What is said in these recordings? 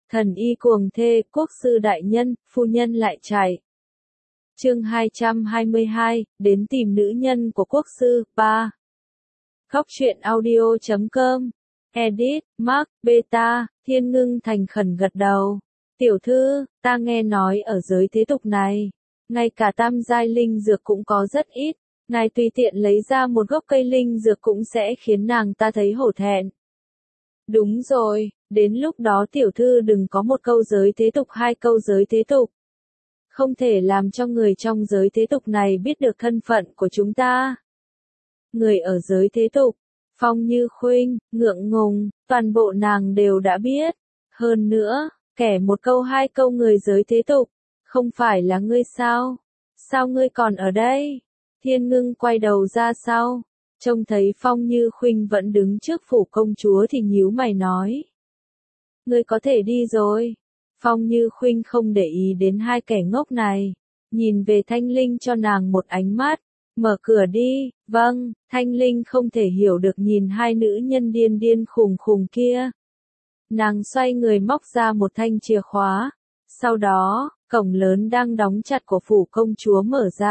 Thần y cuồng thê, quốc sư đại nhân, phu nhân lại chạy. Chương 222, đến tìm nữ nhân của quốc sư, 3. Khóc chuyện audio.com. Edit, Mark, Beta, Thiên Ngưng thành khẩn gật đầu. Tiểu thư, ta nghe nói ở giới thế tục này, ngay cả tam giai linh dược cũng có rất ít. Ngài tùy tiện lấy ra một gốc cây linh dược cũng sẽ khiến nàng ta thấy hổ thẹn. Đúng rồi, đến lúc đó tiểu thư đừng có một câu giới thế tục hai câu giới thế tục. Không thể làm cho người trong giới thế tục này biết được thân phận của chúng ta. Người ở giới thế tục, Phong Như Khuynh, ngượng ngùng, toàn bộ nàng đều đã biết. Hơn nữa, kẻ một câu hai câu người giới thế tục, không phải là ngươi sao? Sao ngươi còn ở đây? Thiên Ngưng quay đầu ra sau, trông thấy Phong Như Khuynh vẫn đứng trước phủ công chúa thì nhíu mày nói. Ngươi có thể đi rồi. Phong Như Khuynh không để ý đến hai kẻ ngốc này, nhìn về Thanh Linh cho nàng một ánh mắt, mở cửa đi. Vâng, Thanh Linh không thể hiểu được nhìn hai nữ nhân điên điên khùng khùng kia. Nàng xoay người móc ra một thanh chìa khóa, sau đó, cổng lớn đang đóng chặt của phủ công chúa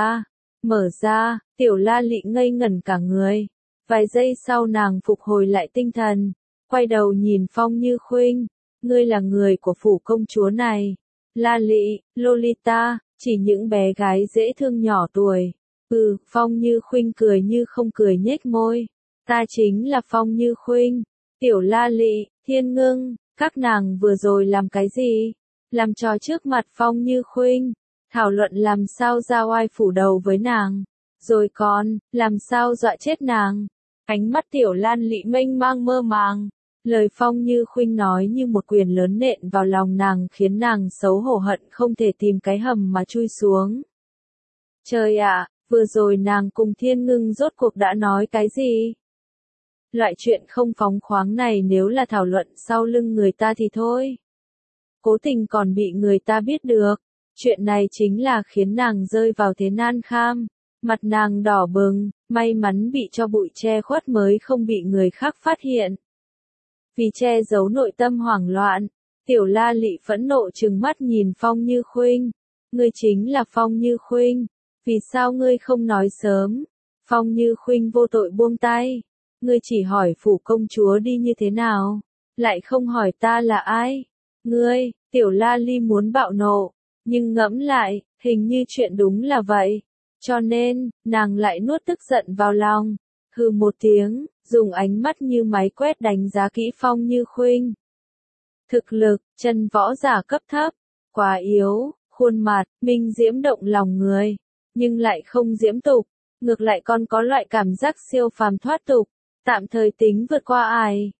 mở ra, Tiểu La Lị ngây ngẩn cả người. Vài giây sau nàng phục hồi lại tinh thần, quay đầu nhìn Phong Như Khuynh, ngươi là người của phủ công chúa này. La Lị, Lolita, chỉ những bé gái dễ thương nhỏ tuổi. Phong Như Khuynh cười như không cười nhếch môi. Ta chính là Phong Như Khuynh. Tiểu La Lị, Thiên Ngưng, các nàng vừa rồi làm cái gì? Làm trò trước mặt Phong Như Khuynh, thảo luận làm sao ra oai phủ đầu với nàng, rồi còn, làm sao dọa chết nàng. Ánh mắt Tiểu Lan Lị mênh mang mơ màng, lời Phong Như Khuynh nói như một quyền lớn nện vào lòng nàng khiến nàng xấu hổ hận không thể tìm cái hầm mà chui xuống. Trời ạ, vừa rồi nàng cùng Thiên Ngưng rốt cuộc đã nói cái gì? Loại chuyện không phóng khoáng này nếu là thảo luận sau lưng người ta thì thôi. Cố tình còn bị người ta biết được. Chuyện này chính là khiến nàng rơi vào thế nan kham. Mặt nàng đỏ bừng, may mắn bị cho bụi che khuất mới không bị người khác phát hiện. Vì che giấu nội tâm hoảng loạn, Tiểu La Lị phẫn nộ trừng mắt nhìn Phong Như Khuynh. Ngươi chính là Phong Như Khuynh, vì sao ngươi không nói sớm? Phong Như Khuynh vô tội buông tay. Ngươi chỉ hỏi phủ công chúa đi như thế nào, lại không hỏi ta là ai. Ngươi, Tiểu La Ly muốn bạo nộ, nhưng ngẫm lại, hình như chuyện đúng là vậy. Cho nên, nàng lại nuốt tức giận vào lòng, hừ một tiếng, dùng ánh mắt như máy quét đánh giá kỹ Phong Như Khuynh. Thực lực, chân võ giả cấp thấp, quá yếu, khuôn mặt, minh diễm động lòng người, nhưng lại không diễm tục, ngược lại còn có loại cảm giác siêu phàm thoát tục, tạm thời tính vượt qua ải.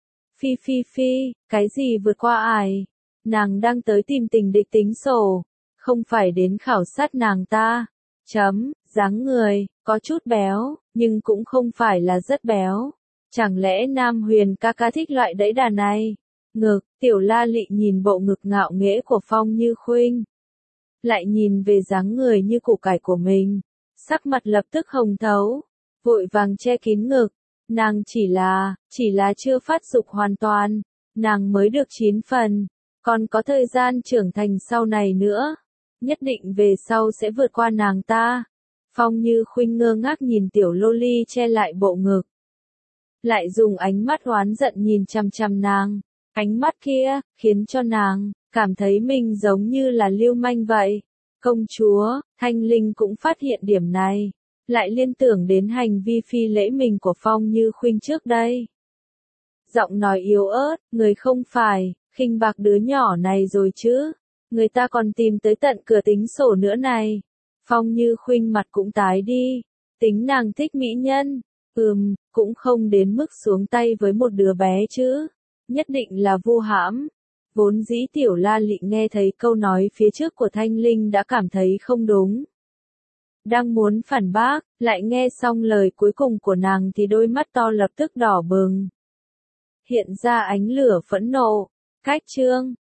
Phi, cái gì vượt qua ải? Nàng đang tới tìm tình địch tính sổ, không phải đến khảo sát nàng ta. Dáng người, có chút béo, nhưng cũng không phải là rất béo. Chẳng lẽ Nam Huyền ca ca thích loại đẫy đà này? Ngực, Tiểu La Lị nhìn bộ ngực ngạo nghễ của Phong Như Khuynh, lại nhìn về dáng người như củ cải của mình, sắc mặt lập tức hồng thấu, vội vàng che kín ngực. Nàng chỉ là chưa phát dục hoàn toàn, nàng mới được 9 phần, còn có thời gian trưởng thành sau này nữa, nhất định về sau sẽ vượt qua nàng ta. Phong Như Khuynh ngơ ngác nhìn tiểu loli che lại bộ ngực, lại dùng ánh mắt oán giận nhìn chằm chằm nàng, ánh mắt kia khiến cho nàng cảm thấy mình giống như là lưu manh vậy. Công chúa, Thanh Linh cũng phát hiện điểm này, lại liên tưởng đến hành vi phi lễ mình của Phong Như Khuynh trước đây. Giọng nói yếu ớt, người không phải khinh bạc đứa nhỏ này rồi chứ? Người ta còn tìm tới tận cửa tính sổ nữa này. Phong Như Khuynh mặt cũng tái đi, tính nàng thích mỹ nhân, cũng không đến mức xuống tay với một đứa bé chứ, nhất định là vu hãm. Vốn dĩ Tiểu La Lị nghe thấy câu nói phía trước của Thanh Linh đã cảm thấy không đúng. Đang muốn phản bác, lại nghe xong lời cuối cùng của nàng thì đôi mắt to lập tức đỏ bừng. Hiện ra ánh lửa phẫn nộ. Cách chương